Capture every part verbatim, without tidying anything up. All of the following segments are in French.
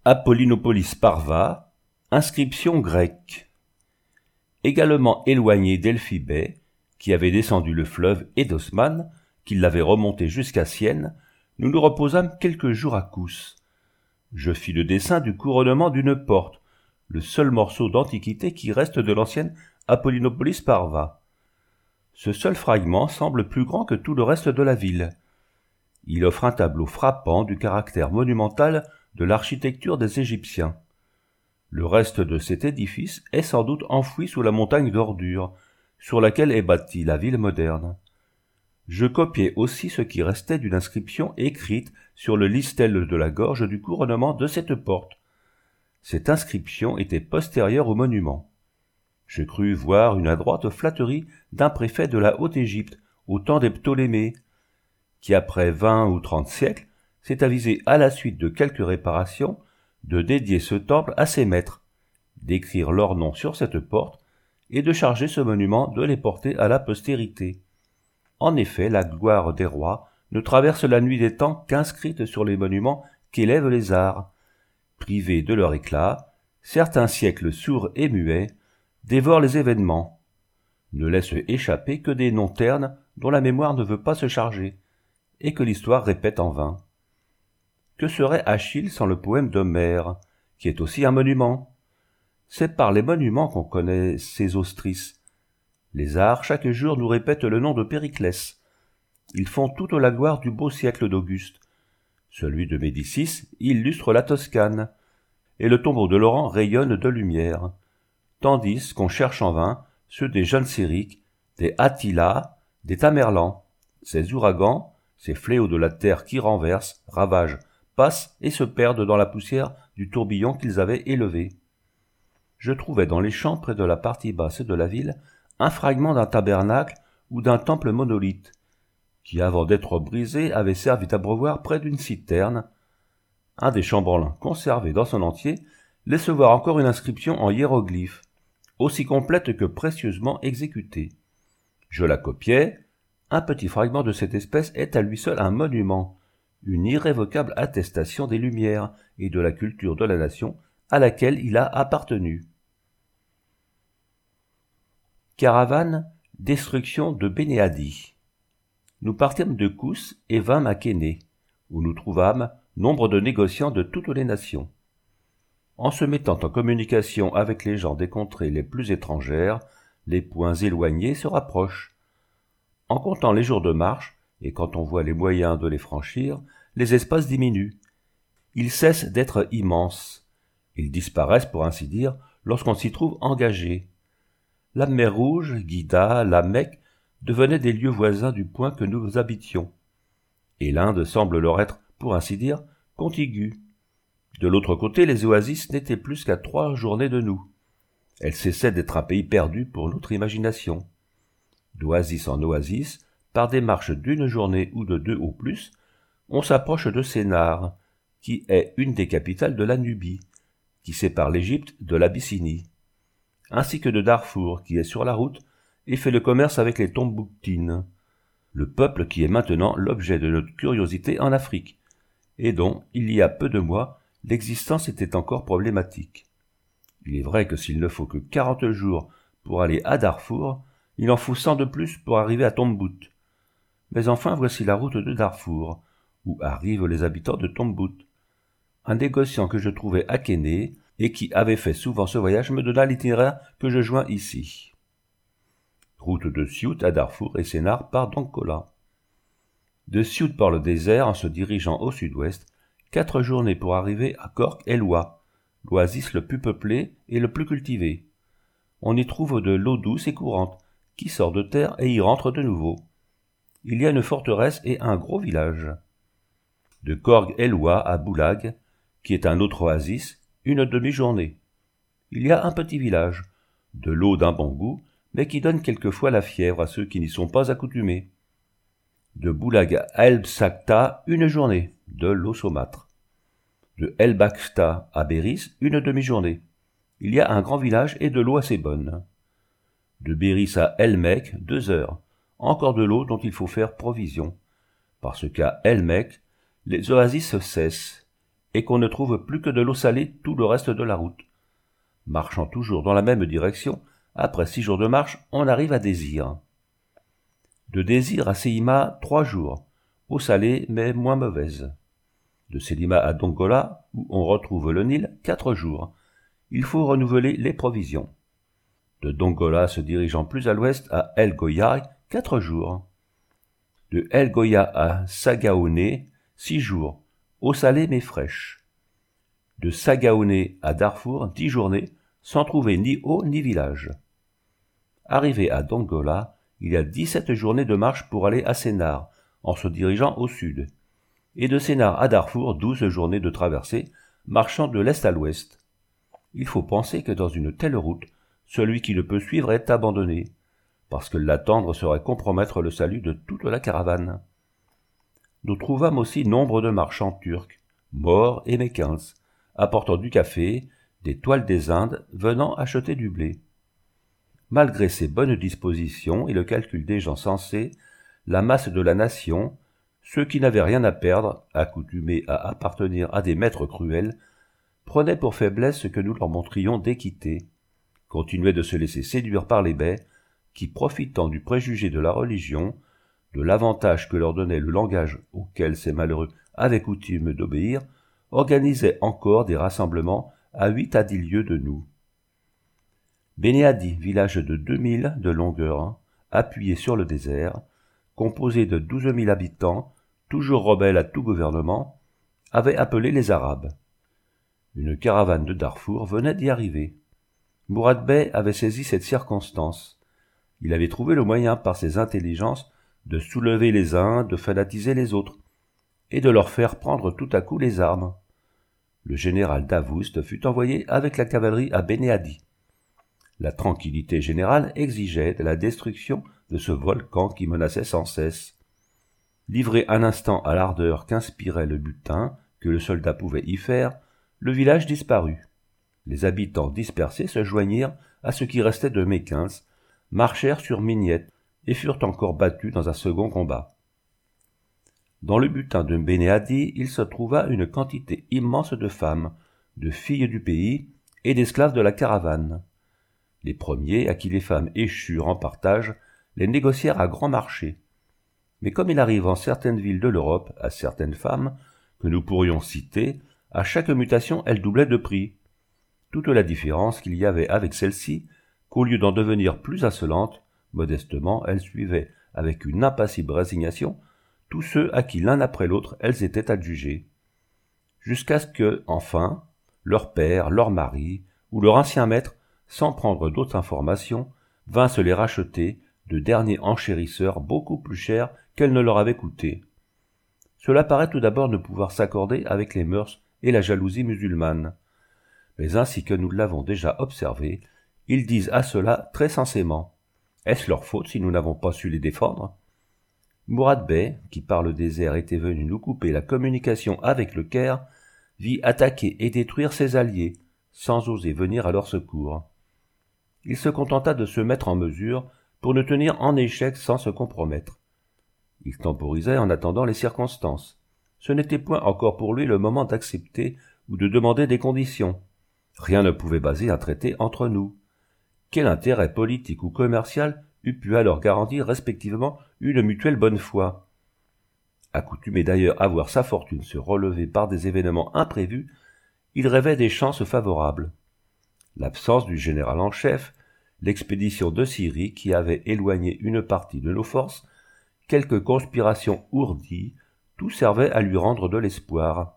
Apollinopolis Parva, inscription grecque. Également éloigné d'Elphi Bey, qui avait descendu le fleuve, et d'Osman, qui l'avait remonté jusqu'à Sienne, nous nous reposâmes quelques jours à Kous. Je fis le dessin du couronnement d'une porte, le seul morceau d'antiquité qui reste de l'ancienne Apollinopolis Parva. Ce seul fragment semble plus grand que tout le reste de la ville. Il offre un tableau frappant du caractère monumental de l'architecture des Égyptiens. Le reste de cet édifice est sans doute enfoui sous la montagne d'ordures, sur laquelle est bâtie la ville moderne. Je copiai aussi ce qui restait d'une inscription écrite sur le listel de la gorge du couronnement de cette porte. Cette inscription était postérieure au monument. Je crus voir une adroite flatterie d'un préfet de la Haute-Égypte, au temps des Ptolémées, qui après vingt ou trente siècles s'est avisé à la suite de quelques réparations de dédier ce temple à ses maîtres, d'écrire leur nom sur cette porte et de charger ce monument de les porter à la postérité. En effet, la gloire des rois ne traverse la nuit des temps qu'inscrite sur les monuments qu'élèvent les arts. Privés de leur éclat, certains siècles sourds et muets dévorent les événements, ne laissent échapper que des noms ternes dont la mémoire ne veut pas se charger, et que l'histoire répète en vain. Que serait Achille sans le poème d'Homère, qui est aussi un monument? C'est par les monuments qu'on connaît Sésostris. Les arts, chaque jour, nous répètent le nom de Périclès. Ils font toute la gloire du beau siècle d'Auguste. Celui de Médicis illustre la Toscane, et le tombeau de Laurent rayonne de lumière, tandis qu'on cherche en vain ceux des Genséric, des Attila, des Tamerlan. Ces ouragans, ces fléaux de la terre qui renversent, ravagent, passent et se perdent dans la poussière du tourbillon qu'ils avaient élevé. Je trouvais dans les champs près de la partie basse de la ville un fragment d'un tabernacle ou d'un temple monolithe, qui avant d'être brisé avait servi d'abreuvoir près d'une citerne. Un des chambellans conservé dans son entier laisse voir encore une inscription en hiéroglyphes, aussi complète que précieusement exécutée. Je la copiai. Un petit fragment de cette espèce est à lui seul un monument, une irrévocable attestation des Lumières et de la culture de la nation à laquelle il a appartenu. Caravane, destruction de Bénéadi. Nous partîmes de Kous et vînmes à Kéné, où nous trouvâmes nombre de négociants de toutes les nations. En se mettant en communication avec les gens des contrées les plus étrangères, les points éloignés se rapprochent. En comptant les jours de marche, et quand on voit les moyens de les franchir, les espaces diminuent. Ils cessent d'être immenses. Ils disparaissent, pour ainsi dire, lorsqu'on s'y trouve engagé. La mer Rouge, Guida, la Mecque devenaient des lieux voisins du point que nous habitions. Et l'Inde semble leur être, pour ainsi dire, contiguë. De l'autre côté, les oasis n'étaient plus qu'à trois journées de nous. Elles cessaient d'être un pays perdu pour notre imagination. D'oasis en oasis, par des marches d'une journée ou de deux au plus, on s'approche de Sénar, qui est une des capitales de la Nubie, qui sépare l'Égypte de l'Abyssinie, ainsi que de Darfour, qui est sur la route et fait le commerce avec les Tombouctines, le peuple qui est maintenant l'objet de notre curiosité en Afrique, et dont, il y a peu de mois, l'existence était encore problématique. Il est vrai que s'il ne faut que quarante jours pour aller à Darfour, il en faut cent de plus pour arriver à Tombout. Mais enfin, voici la route de Darfour, où arrivent les habitants de Tombout. Un négociant que je trouvais à Kéné, et qui avait fait souvent ce voyage, me donna l'itinéraire que je joins ici. Route de Siout à Darfour et Sénar par Donkola. De Siout par le désert en se dirigeant au sud-ouest, quatre journées pour arriver à Cork Elwa, l'oasis le plus peuplé et le plus cultivé. On y trouve de l'eau douce et courante, qui sort de terre et y rentre de nouveau. Il y a une forteresse et un gros village. De Korg Elwa à Boulag, qui est un autre oasis, une demi-journée. Il y a un petit village, de l'eau d'un bon goût, mais qui donne quelquefois la fièvre à ceux qui n'y sont pas accoutumés. De Boulag à El Bsakta, une journée, de l'eau saumâtre. De El Baksta à Béris, une demi-journée. Il y a un grand village et de l'eau assez bonne. De Béris à El Mek, deux heures. Encore de l'eau dont il faut faire provision. Parce qu'à El Mek, les oasis cessent. et qu'on ne trouve plus que de l'eau salée tout le reste de la route. Marchant toujours dans la même direction, après six jours de marche, on arrive à Désir. De Désir à Séima, trois jours, eau salée mais moins mauvaise. De Séima à Dongola, où on retrouve le Nil, quatre jours. Il faut renouveler les provisions. De Dongola se dirigeant plus à l'ouest à El Goya, quatre jours. De El Goya à Sagaoné, six jours, eau salée mais fraîche. De Sagaoné à Darfour, dix journées, sans trouver ni eau ni village. Arrivé à Dongola, il y a dix-sept journées de marche pour aller à Sénar, en se dirigeant au sud. Et de Sénar à Darfour, douze journées de traversée, marchant de l'est à l'ouest. Il faut penser que dans une telle route, celui qui le peut suivre est abandonné, parce que l'attendre serait compromettre le salut de toute la caravane. Nous trouvâmes aussi nombre de marchands turcs, Maures et Méquins, apportant du café, des toiles des Indes, venant acheter du blé. Malgré ces bonnes dispositions et le calcul des gens sensés, la masse de la nation, ceux qui n'avaient rien à perdre, accoutumés à appartenir à des maîtres cruels, prenaient pour faiblesse ce que nous leur montrions d'équité, continuaient de se laisser séduire par les baies, qui, profitant du préjugé de la religion, de l'avantage que leur donnait le langage auquel ces malheureux avaient coutume d'obéir, organisaient encore des rassemblements à huit à dix lieues de nous. Benéadi, village de deux mille de longueur, appuyé sur le désert, composé de douze mille habitants, toujours rebelles à tout gouvernement, avait appelé les Arabes. Une caravane de Darfour venait d'y arriver. Mourad Bey avait saisi cette circonstance. Il avait trouvé le moyen par ses intelligences de soulever les uns, de fanatiser les autres, et de leur faire prendre tout à coup les armes. Le général Davoust fut envoyé avec la cavalerie à Benéadi. La tranquillité générale exigeait la destruction de ce volcan qui menaçait sans cesse. Livré un instant à l'ardeur qu'inspirait le butin que le soldat pouvait y faire, le village disparut. Les habitants dispersés se joignirent à ce qui restait de Méquins, marchèrent sur Mignette et furent encore battus dans un second combat. Dans le butin de Benéadi, il se trouva une quantité immense de femmes, de filles du pays et d'esclaves de la caravane. Les premiers, à qui les femmes échurent en partage, les négocièrent à grand marché. Mais comme il arrive en certaines villes de l'Europe à certaines femmes, que nous pourrions citer, à chaque mutation elles doublaient de prix. Toute la différence qu'il y avait avec celles-ci, qu'au lieu d'en devenir plus insolentes, modestement elles suivaient avec une impassible résignation tous ceux à qui l'un après l'autre elles étaient adjugées. Jusqu'à ce que, enfin, leur père, leur mari, ou leur ancien maître, sans prendre d'autres informations, vinssent les racheter de derniers enchérisseurs beaucoup plus chers qu'elles ne leur avaient coûté. Cela paraît tout d'abord ne pouvoir s'accorder avec les mœurs et la jalousie musulmane. Mais ainsi que nous l'avons déjà observé, ils disent à cela très sensément. Est-ce leur faute si nous n'avons pas su les défendre? Mourad Bey, qui par le désert était venu nous couper la communication avec le Caire, vit attaquer et détruire ses alliés, sans oser venir à leur secours. Il se contenta de se mettre en mesure pour ne tenir en échec sans se compromettre. Il temporisait en attendant les circonstances. Ce n'était point encore pour lui le moment d'accepter ou de demander des conditions. Rien ne pouvait baser un traité entre nous. Quel intérêt politique ou commercial eût pu alors garantir respectivement une mutuelle bonne foi? Accoutumé d'ailleurs à voir sa fortune se relever par des événements imprévus, il rêvait des chances favorables. L'absence du général en chef, l'expédition de Syrie qui avait éloigné une partie de nos forces, quelques conspirations ourdies, tout servait à lui rendre de l'espoir.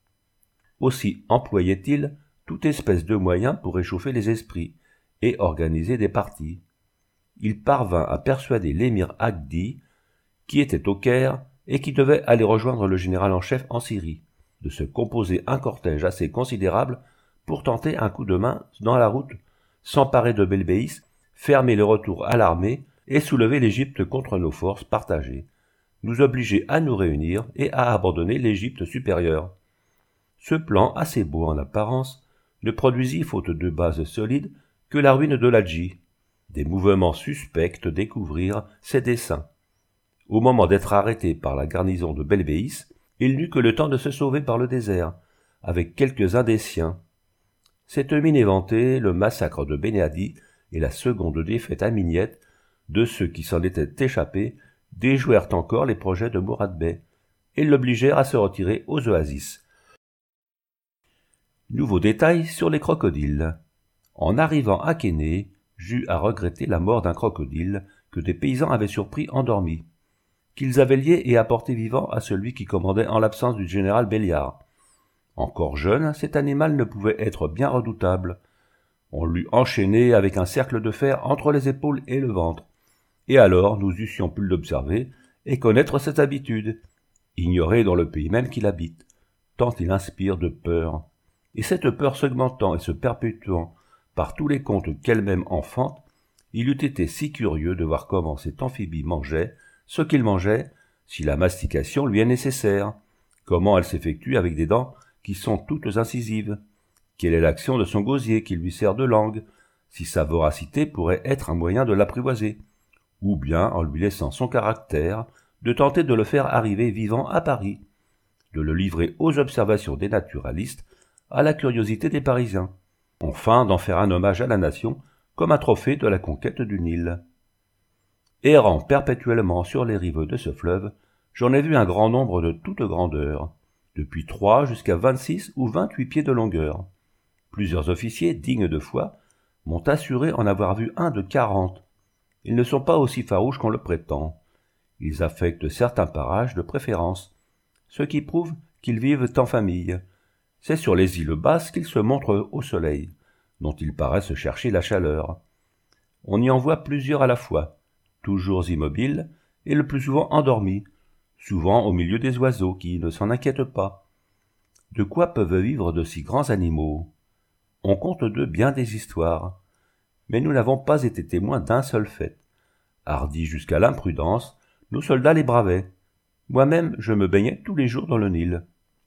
Aussi employait-il toute espèce de moyens pour réchauffer les esprits et organiser des partis. Il parvint à persuader l'émir Agdi, qui était au Caire et qui devait aller rejoindre le général en chef en Syrie, de se composer un cortège assez considérable pour tenter un coup de main dans la route, s'emparer de Belbéis, fermer le retour à l'armée et soulever l'Égypte contre nos forces partagées, nous obliger à nous réunir et à abandonner l'Égypte supérieure. Ce plan, assez beau en apparence, ne produisit, faute de base solide, que la ruine de Ladji. Des mouvements suspects découvrirent ses desseins. Au moment d'être arrêté par la garnison de Belbéis, il n'eut que le temps de se sauver par le désert, avec quelques-uns des siens. Cette mine éventée, le massacre de Benéadi et la seconde défaite à Mignette de ceux qui s'en étaient échappés déjouèrent encore les projets de Mourad Bey et l'obligèrent à se retirer aux oasis. Nouveau détail sur les crocodiles. En arrivant à Kéné, j'eus à regretter la mort d'un crocodile que des paysans avaient surpris endormi, qu'ils avaient lié et apporté vivant à celui qui commandait en l'absence du général Belliard. Encore jeune, cet animal ne pouvait être bien redoutable. On l'eût enchaîné avec un cercle de fer entre les épaules et le ventre, et alors nous eussions pu l'observer et connaître ses habitudes, ignorer dans le pays même qu'il habite, tant il inspire de peur. Et cette peur s'augmentant et se perpétuant par tous les contes qu'elle-même enfante, il eût été si curieux de voir comment cet amphibie mangeait ce qu'il mangeait, si la mastication lui est nécessaire, comment elle s'effectue avec des dents qui sont toutes incisives, quelle est l'action de son gosier qui lui sert de langue, si sa voracité pourrait être un moyen de l'apprivoiser, ou bien, en lui laissant son caractère, de tenter de le faire arriver vivant à Paris, de le livrer aux observations des naturalistes, à la curiosité des Parisiens, enfin d'en faire un hommage à la nation comme un trophée de la conquête du Nil. Errant perpétuellement sur les rives de ce fleuve, j'en ai vu un grand nombre de toute grandeur, depuis trois jusqu'à vingt-six ou vingt-huit pieds de longueur. Plusieurs officiers, dignes de foi, m'ont assuré en avoir vu un de quarante. Ils ne sont pas aussi farouches qu'on le prétend. Ils affectent certains parages de préférence, ce qui prouve qu'ils vivent en famille. C'est sur les îles basses qu'ils se montrent au soleil, dont ils paraissent chercher la chaleur. On y en voit plusieurs à la fois, toujours immobiles, et le plus souvent endormis, souvent au milieu des oiseaux qui ne s'en inquiètent pas. De quoi peuvent vivre de si grands animaux? On compte d'eux bien des histoires, mais nous n'avons pas été témoins d'un seul fait. Hardis jusqu'à l'imprudence, nos soldats les bravaient. Moi-même, je me baignais tous les jours dans le Nil.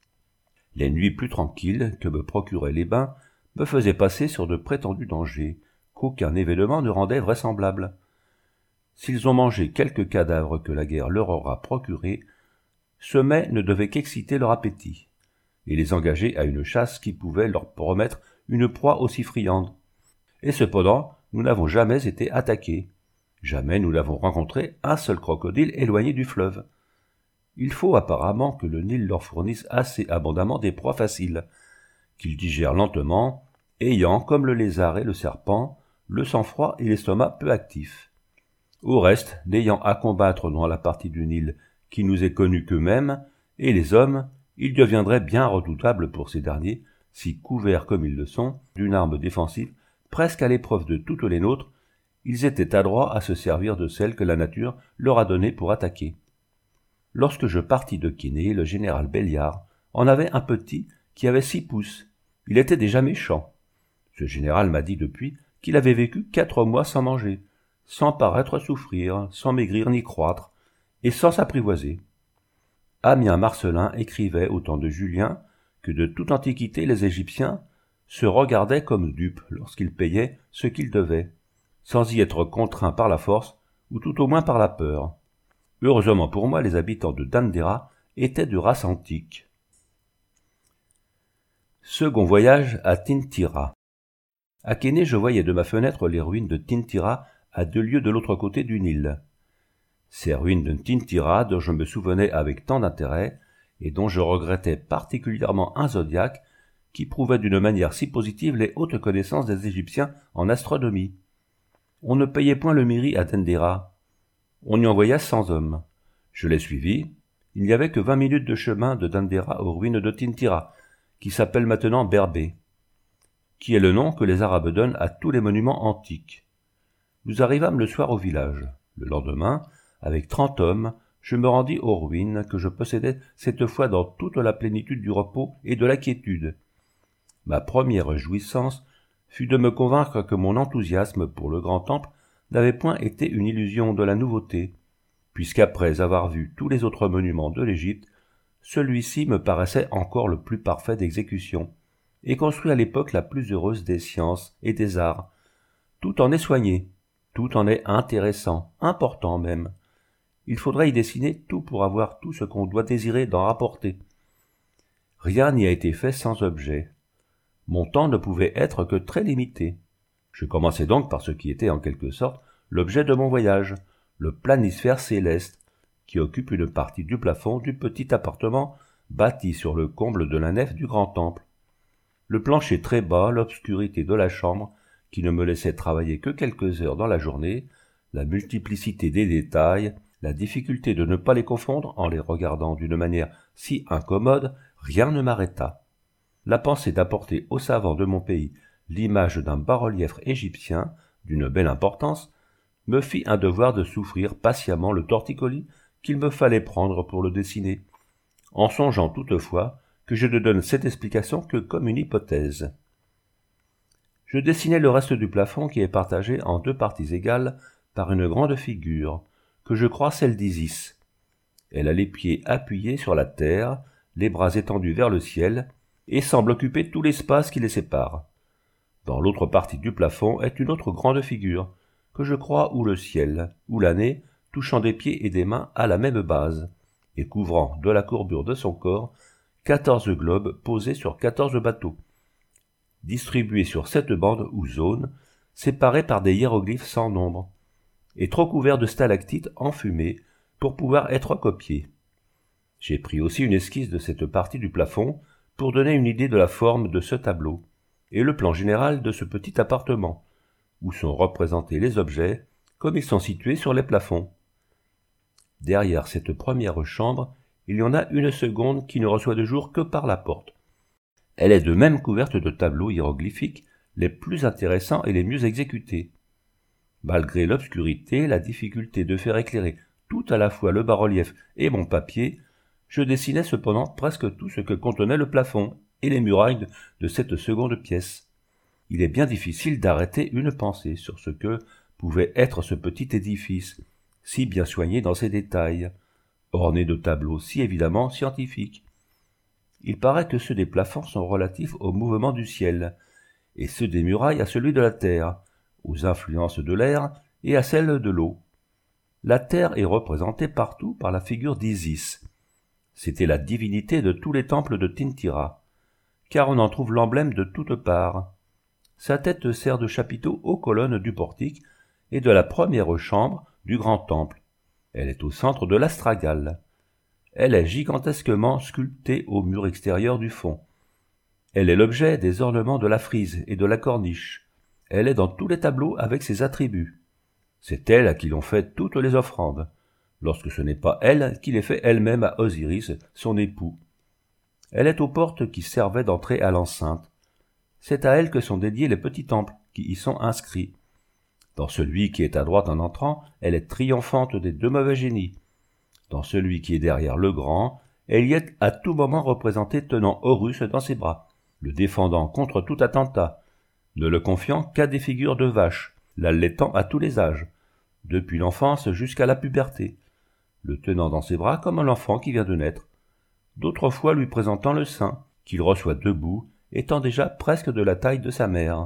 Les nuits plus tranquilles que me procuraient les bains me faisaient passer sur de prétendus dangers qu'aucun événement ne rendait vraisemblables. S'ils ont mangé quelques cadavres que la guerre leur aura procurés, ce mets ne devait qu'exciter leur appétit, et les engager à une chasse qui pouvait leur promettre une proie aussi friande. Et cependant, nous n'avons jamais été attaqués. Jamais nous n'avons rencontré un seul crocodile éloigné du fleuve. Il faut apparemment que le Nil leur fournisse assez abondamment des proies faciles, qu'ils digèrent lentement, ayant, comme le lézard et le serpent, le sang-froid et l'estomac peu actifs. Au reste, n'ayant à combattre dans la partie du Nil qui nous est connue qu'eux-mêmes, et les hommes, ils deviendraient bien redoutables pour ces derniers, si couverts comme ils le sont, d'une arme défensive presque à l'épreuve de toutes les nôtres, ils étaient adroits à se servir de celle que la nature leur a donnée pour attaquer. Lorsque je partis de Kéné, le général Belliard en avait un petit qui avait six pouces. Il était déjà méchant. Ce général m'a dit depuis qu'il avait vécu quatre mois sans manger, sans paraître souffrir, sans maigrir ni croître, et sans s'apprivoiser. Ammien Marcellin écrivait au temps de Julien que de toute antiquité les Égyptiens se regardaient comme dupes lorsqu'ils payaient ce qu'ils devaient, sans y être contraints par la force ou tout au moins par la peur. Heureusement pour moi, les habitants de Dendera étaient de race antique. Second voyage à Tintira. À Kéné, je voyais de ma fenêtre les ruines de Tintira à deux lieues de l'autre côté du Nil. Ces ruines de Tintira dont je me souvenais avec tant d'intérêt et dont je regrettais particulièrement un zodiaque qui prouvait d'une manière si positive les hautes connaissances des Égyptiens en astronomie. On ne payait point le mairie à Dendera. On y envoya cent hommes. Je les suivis. Il n'y avait que vingt minutes de chemin de Dendera aux ruines de Tintira, qui s'appelle maintenant Berbé, qui est le nom que les Arabes donnent à tous les monuments antiques. Nous arrivâmes le soir au village. Le lendemain, avec trente hommes, je me rendis aux ruines que je possédais cette fois dans toute la plénitude du repos et de la quiétude. Ma première jouissance fut de me convaincre que mon enthousiasme pour le grand temple n'avait point été une illusion de la nouveauté, puisqu'après avoir vu tous les autres monuments de l'Égypte, celui-ci me paraissait encore le plus parfait d'exécution, et construit à l'époque la plus heureuse des sciences et des arts. Tout en est soigné, tout en est intéressant, important même. Il faudrait y dessiner tout pour avoir tout ce qu'on doit désirer d'en rapporter. Rien n'y a été fait sans objet. Mon temps ne pouvait être que très limité. Je commençai donc par ce qui était en quelque sorte l'objet de mon voyage, le planisphère céleste, qui occupe une partie du plafond du petit appartement bâti sur le comble de la nef du grand temple. Le plancher très bas, l'obscurité de la chambre, qui ne me laissait travailler que quelques heures dans la journée, la multiplicité des détails, la difficulté de ne pas les confondre en les regardant d'une manière si incommode, rien ne m'arrêta. La pensée d'apporter aux savants de mon pays l'image d'un bas-relief égyptien d'une belle importance me fit un devoir de souffrir patiemment le torticolis qu'il me fallait prendre pour le dessiner, en songeant toutefois que je ne donne cette explication que comme une hypothèse. Je dessinai le reste du plafond qui est partagé en deux parties égales par une grande figure, que je crois celle d'Isis. Elle a les pieds appuyés sur la terre, les bras étendus vers le ciel, et semble occuper tout l'espace qui les sépare. Dans l'autre partie du plafond est une autre grande figure, que je crois où le ciel, où l'année, touchant des pieds et des mains à la même base, et couvrant de la courbure de son corps quatorze globes posés sur quatorze bateaux, distribués sur sept bandes ou zones, séparées par des hiéroglyphes sans nombre, et trop couverts de stalactites enfumées pour pouvoir être copiés. J'ai pris aussi une esquisse de cette partie du plafond pour donner une idée de la forme de ce tableau, et le plan général de ce petit appartement, où sont représentés les objets comme ils sont situés sur les plafonds. Derrière cette première chambre, il y en a une seconde qui ne reçoit de jour que par la porte. Elle est de même couverte de tableaux hiéroglyphiques les plus intéressants et les mieux exécutés. Malgré l'obscurité, la difficulté de faire éclairer tout à la fois le bas-relief et mon papier, je dessinais cependant presque tout ce que contenait le plafond et les murailles de cette seconde pièce. Il est bien difficile d'arrêter une pensée sur ce que pouvait être ce petit édifice, si bien soigné dans ses détails, orné de tableaux si évidemment scientifiques. Il paraît que ceux des plafonds sont relatifs au mouvement du ciel, et ceux des murailles à celui de la terre, aux influences de l'air et à celles de l'eau. La terre est représentée partout par la figure d'Isis. C'était la divinité de tous les temples de Tintira, car on en trouve l'emblème de toutes parts. Sa tête sert de chapiteau aux colonnes du portique et de la première chambre du grand temple. Elle est au centre de l'astragale. Elle est gigantesquement sculptée au mur extérieur du fond. Elle est l'objet des ornements de la frise et de la corniche. Elle est dans tous les tableaux avec ses attributs. C'est elle à qui l'on fait toutes les offrandes, lorsque ce n'est pas elle qui les fait elle-même à Osiris, son époux. Elle est aux portes qui servaient d'entrée à l'enceinte. C'est à elle que sont dédiés les petits temples qui y sont inscrits. Dans celui qui est à droite en entrant, elle est triomphante des deux mauvais génies. Dans celui qui est derrière le grand, elle y est à tout moment représentée tenant Horus dans ses bras, le défendant contre tout attentat, ne le confiant qu'à des figures de vaches, l'allaitant à tous les âges, depuis l'enfance jusqu'à la puberté, le tenant dans ses bras comme un enfant qui vient de naître, d'autres fois lui présentant le sein, qu'il reçoit debout, étant déjà presque de la taille de sa mère.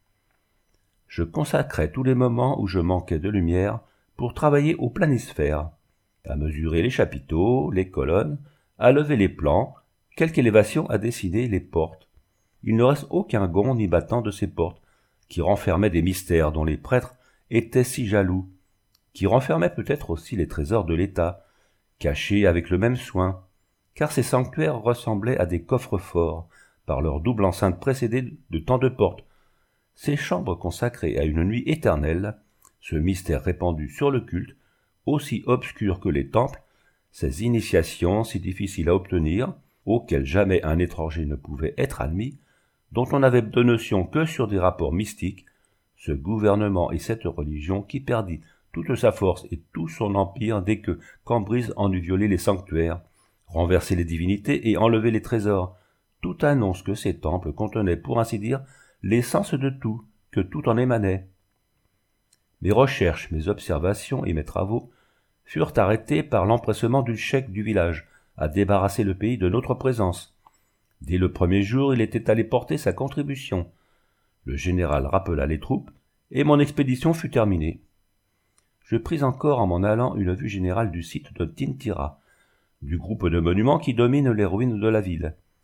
Je consacrais tous les moments où je manquais de lumière pour travailler au planisphère, à mesurer les chapiteaux, les colonnes, à lever les plans, quelque élévation à dessiner les portes. Il ne reste aucun gond ni battant de ces portes, qui renfermaient des mystères dont les prêtres étaient si jaloux, qui renfermaient peut-être aussi les trésors de l'État, cachés avec le même soin, car ces sanctuaires ressemblaient à des coffres forts, par leur double enceinte précédée de tant de portes, ces chambres consacrées à une nuit éternelle, ce mystère répandu sur le culte, aussi obscur que les temples, ces initiations si difficiles à obtenir, auxquelles jamais un étranger ne pouvait être admis, dont on n'avait de notion que sur des rapports mystiques, ce gouvernement et cette religion qui perdit toute sa force et tout son empire dès que Cambrise en eut violé les sanctuaires, renversé les divinités et enlevé les trésors, tout annonce que ces temples contenaient, pour ainsi dire, l'essence de tout, que tout en émanait. Mes recherches, mes observations et mes travaux furent arrêtés par l'empressement du cheik du village à débarrasser le pays de notre présence. Dès le premier jour, il était allé porter sa contribution. Le général rappela les troupes, et mon expédition fut terminée. Je pris encore en m'en allant une vue générale du site de Tintira, du groupe de monuments qui domine les ruines de la ville,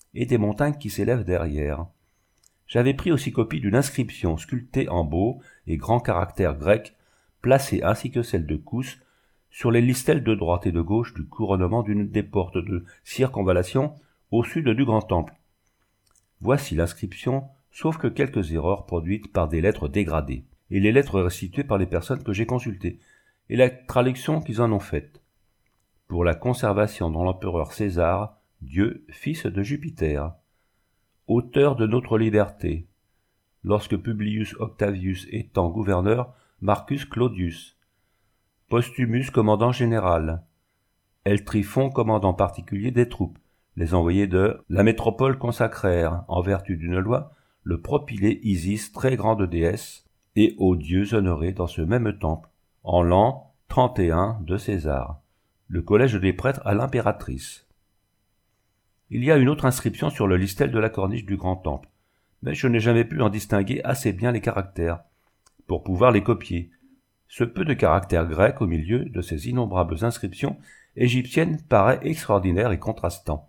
et des montagnes qui s'élèvent derrière. J'avais pris aussi copie d'une inscription sculptée en beaux et grands caractères grecs, placée ainsi que celle de Kous, sur les listelles de droite et de gauche du couronnement d'une des portes de circonvallation au sud du grand temple. Voici l'inscription, sauf que quelques erreurs produites par des lettres dégradées, et les lettres restituées par les personnes que j'ai consultées, et la traduction qu'ils en ont faite. Pour la conservation dans l'empereur César, Dieu, fils de Jupiter, auteur de notre liberté, lorsque Publius Octavius étant gouverneur, Marcus Claudius, Postumus commandant général, Eltryphon commandant particulier des troupes, les envoyés de la métropole consacrèrent, en vertu d'une loi, le propylée Isis, très grande déesse, et aux dieux honorés dans ce même temple, en l'an trente et un de César, le collège des prêtres à l'impératrice. Il y a une autre inscription sur le listel de la corniche du grand temple, mais je n'ai jamais pu en distinguer assez bien les caractères, pour pouvoir les copier. Ce peu de caractères grecs au milieu de ces innombrables inscriptions égyptiennes paraît extraordinaire et contrastant.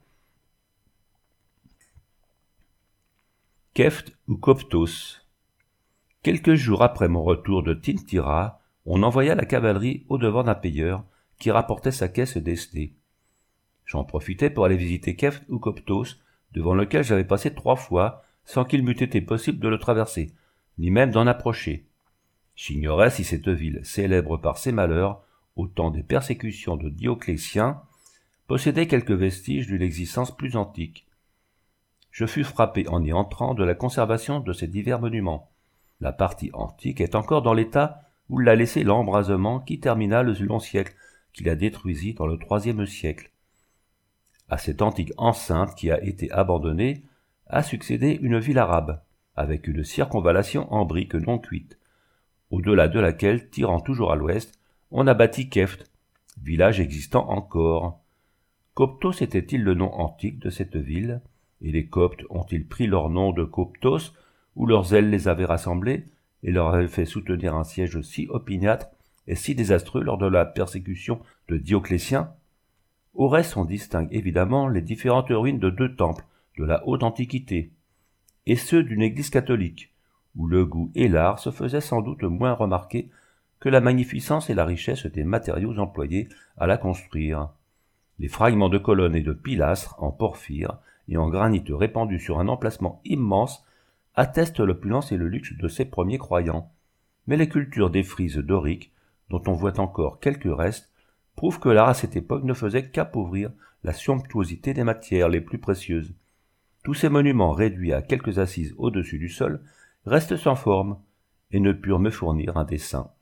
Kepht ou Coptos. Quelques jours après mon retour de Tintira, on envoya la cavalerie au-devant d'un payeur qui rapportait sa caisse d'Esté. J'en profitai pour aller visiter Kepht ou Coptos, devant lequel j'avais passé trois fois sans qu'il m'eût été possible de le traverser, ni même d'en approcher. J'ignorais si cette ville, célèbre par ses malheurs, au temps des persécutions de Dioclétien, possédait quelques vestiges d'une existence plus antique. Je fus frappé en y entrant de la conservation de ces divers monuments. La partie antique est encore dans l'état où l'a laissé l'embrasement qui termina le long siècle, qui la détruisit dans le troisième siècle. À cette antique enceinte qui a été abandonnée, a succédé une ville arabe, avec une circonvallation en briques non cuites, au-delà de laquelle, tirant toujours à l'ouest, on a bâti Kepht, village existant encore. Coptos était-il le nom antique de cette ville, et les Coptes ont-ils pris leur nom de Coptos, où leur zèle les avait rassemblés, et leur avait fait soutenir un siège si opiniâtre et si désastreux lors de la persécution de Dioclétien? Au reste, on distingue évidemment les différentes ruines de deux temples de la haute antiquité, et ceux d'une église catholique, où le goût et l'art se faisaient sans doute moins remarquer que la magnificence et la richesse des matériaux employés à la construire. Les fragments de colonnes et de pilastres en porphyre et en granit répandus sur un emplacement immense attestent l'opulence et le luxe de ces premiers croyants. Mais les cultures des frises doriques, dont on voit encore quelques restes, prouvent que l'art à cette époque ne faisait qu'appauvrir la somptuosité des matières les plus précieuses. Tous ces monuments réduits à quelques assises au-dessus du sol restent sans forme et ne purent me fournir un dessin.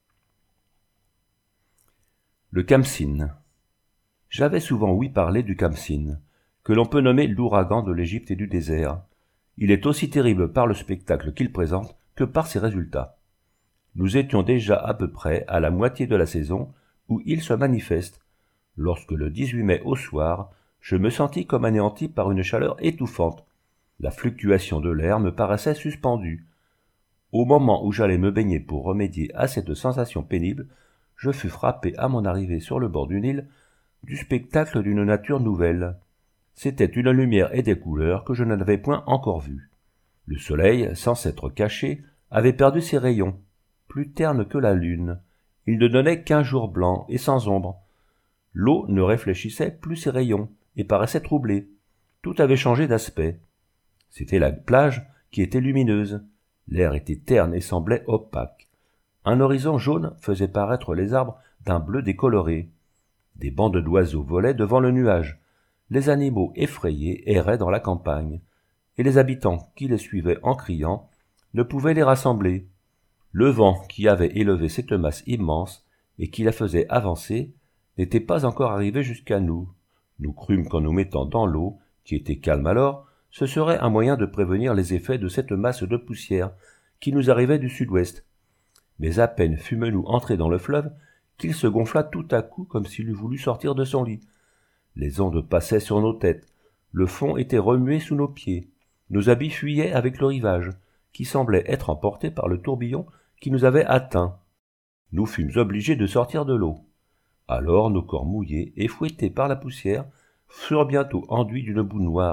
Le Khamsin. J'avais souvent ouï parler du Khamsin, que l'on peut nommer l'ouragan de l'Égypte et du désert. Il est aussi terrible par le spectacle qu'il présente que par ses résultats. Nous étions déjà à peu près à la moitié de la saison où il se manifeste, lorsque le dix-huit mai au soir, je me sentis comme anéanti par une chaleur étouffante. La fluctuation de l'air me paraissait suspendue. Au moment où j'allais me baigner pour remédier à cette sensation pénible, je fus frappé à mon arrivée sur le bord du Nil du spectacle d'une nature nouvelle. C'était une lumière et des couleurs que je n'avais point encore vues. Le soleil, sans s'être caché, avait perdu ses rayons, plus ternes que la lune. Il ne donnait qu'un jour blanc et sans ombre. L'eau ne réfléchissait plus ses rayons et paraissait troublée. Tout avait changé d'aspect. C'était la plage qui était lumineuse. L'air était terne et semblait opaque. Un horizon jaune faisait paraître les arbres d'un bleu décoloré. Des bandes d'oiseaux volaient devant le nuage. Les animaux effrayés erraient dans la campagne, et les habitants qui les suivaient en criant ne pouvaient les rassembler. Le vent qui avait élevé cette masse immense et qui la faisait avancer n'était pas encore arrivé jusqu'à nous. Nous crûmes qu'en nous mettant dans l'eau, qui était calme alors, ce serait un moyen de prévenir les effets de cette masse de poussière qui nous arrivait du sud-ouest. Mais à peine fûmes-nous entrés dans le fleuve qu'il se gonfla tout à coup comme s'il eût voulu sortir de son lit. Les ondes passaient sur nos têtes, le fond était remué sous nos pieds, nos habits fuyaient avec le rivage, qui semblait être emporté par le tourbillon qui nous avait atteints. Nous fûmes obligés de sortir de l'eau. Alors nos corps mouillés et fouettés par la poussière furent bientôt enduits d'une boue noire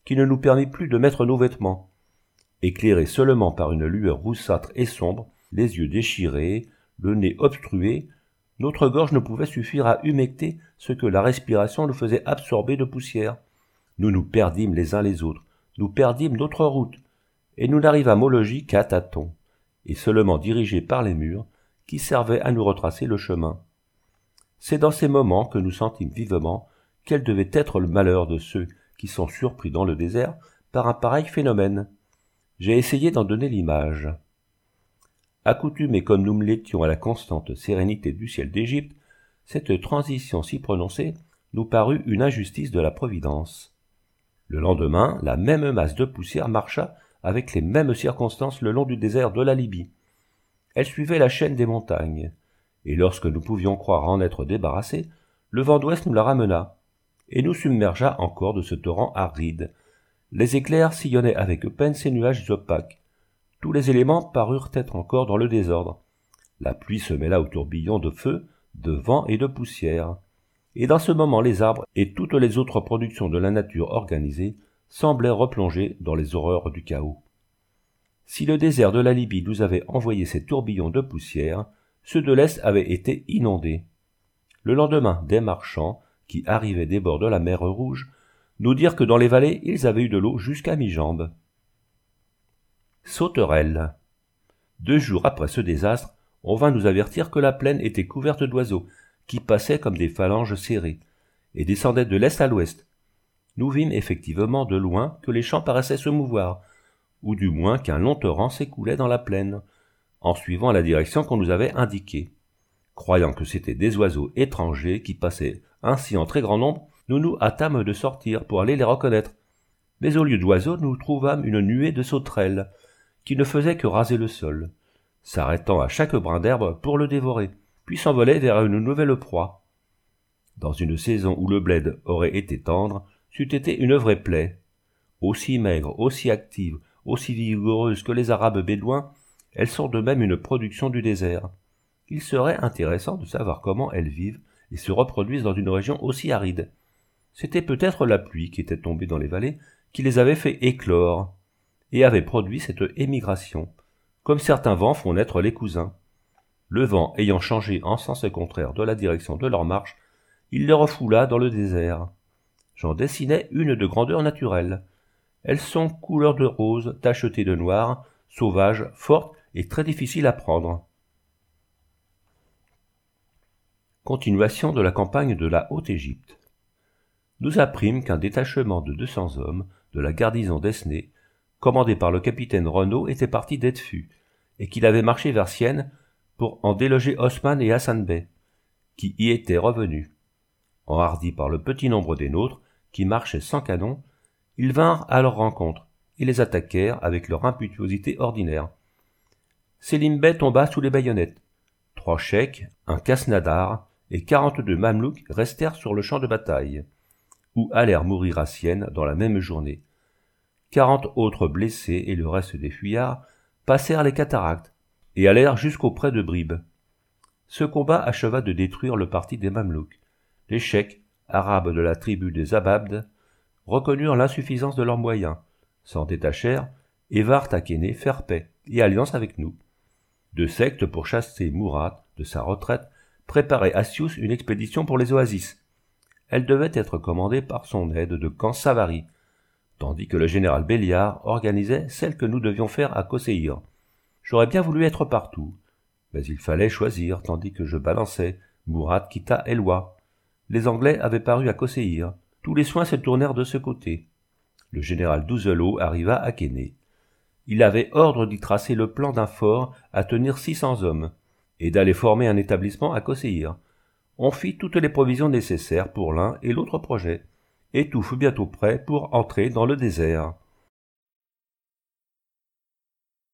qui ne nous permit plus de mettre nos vêtements. Éclairés seulement par une lueur roussâtre et sombre, les yeux déchirés, le nez obstrué, notre gorge ne pouvait suffire à humecter ce que la respiration nous faisait absorber de poussière. Nous nous perdîmes les uns les autres, nous perdîmes notre route, et nous n'arrivâmes au logis qu'à tâtons, et seulement dirigés par les murs, qui servaient à nous retracer le chemin. C'est dans ces moments que nous sentîmes vivement quel devait être le malheur de ceux qui sont surpris dans le désert par un pareil phénomène. J'ai essayé d'en donner l'image. Accoutumés comme nous l'étions à la constante sérénité du ciel d'Égypte, cette transition si prononcée nous parut une injustice de la Providence. Le lendemain, la même masse de poussière marcha avec les mêmes circonstances le long du désert de la Libye. Elle suivait la chaîne des montagnes, et lorsque nous pouvions croire en être débarrassés, le vent d'ouest nous la ramena, et nous submergea encore de ce torrent aride. Les éclairs sillonnaient avec peine ces nuages opaques. Tous les éléments parurent être encore dans le désordre. La pluie se mêla aux tourbillons de feu, de vent et de poussière. Et dans ce moment les arbres et toutes les autres productions de la nature organisée semblaient replonger dans les horreurs du chaos. Si le désert de la Libye nous avait envoyé ces tourbillons de poussière, ceux de l'Est avaient été inondés. Le lendemain, des marchands, qui arrivaient des bords de la mer Rouge, nous dirent que dans les vallées, ils avaient eu de l'eau jusqu'à mi-jambe. Sauterelles. Deux jours après ce désastre, on vint nous avertir que la plaine était couverte d'oiseaux, qui passaient comme des phalanges serrées, et descendaient de l'est à l'ouest. Nous vîmes effectivement de loin que les champs paraissaient se mouvoir, ou du moins qu'un long torrent s'écoulait dans la plaine, en suivant la direction qu'on nous avait indiquée. Croyant que c'étaient des oiseaux étrangers qui passaient ainsi en très grand nombre, nous nous hâtâmes de sortir pour aller les reconnaître. Mais au lieu d'oiseaux, nous trouvâmes une nuée de sauterelles, qui ne faisaient que raser le sol, s'arrêtant à chaque brin d'herbe pour le dévorer, puis s'envolaient vers une nouvelle proie. Dans une saison où le bled aurait été tendre, c'eût été une vraie plaie. Aussi maigres, aussi actives, aussi vigoureuses que les Arabes bédouins, elles sont de même une production du désert. Il serait intéressant de savoir comment elles vivent et se reproduisent dans une région aussi aride. C'était peut-être la pluie qui était tombée dans les vallées qui les avait fait éclore et avait produit cette émigration, comme certains vents font naître les cousins. Le vent ayant changé en sens contraire de la direction de leur marche, il les refoula dans le désert. J'en dessinai une de grandeur naturelle. Elles sont couleur de rose, tachetées de noir, sauvages, fortes et très difficiles à prendre. Continuation de la campagne de la Haute-Égypte. Nous apprîmes qu'un détachement de deux cents hommes de la garnison d'Esnay, commandé par le capitaine Renaud, était parti d'Edfu, et qu'il avait marché vers Sienne pour en déloger Osman et Hassan Bey, qui y étaient revenus. Enhardis par le petit nombre des nôtres, qui marchaient sans canon, ils vinrent à leur rencontre, et les attaquèrent avec leur impétuosité ordinaire. Sélim Bey tomba sous les baïonnettes. Trois cheiks, un casse-nadar et quarante-deux mamelouks restèrent sur le champ de bataille, où allèrent mourir à Sienne dans la même journée. Quarante autres blessés et le reste des fuyards passèrent les cataractes et allèrent jusqu'auprès de Bribes. Ce combat acheva de détruire le parti des mamelouks. Les cheiks, arabes de la tribu des Ababdes, reconnurent l'insuffisance de leurs moyens, s'en détachèrent et vinrent à Kéné faire paix et alliance avec nous. Deux sectes pour chasser Mourad de sa retraite préparaient à Sious une expédition pour les oasis. Elle devait être commandée par son aide de camp Savary, tandis que le général Béliard organisait celle que nous devions faire à Kosseir. J'aurais bien voulu être partout, mais il fallait choisir, tandis que je balançais. Mourad quitta Elwa. Les Anglais avaient paru à Kosseir. Tous les soins se tournèrent de ce côté. Le général Douzelot arriva à Kéné. Il avait ordre d'y tracer le plan d'un fort à tenir six cents hommes, et d'aller former un établissement à Kosseir. On fit toutes les provisions nécessaires pour l'un et l'autre projet, et tout fut bientôt prêt pour entrer dans le désert.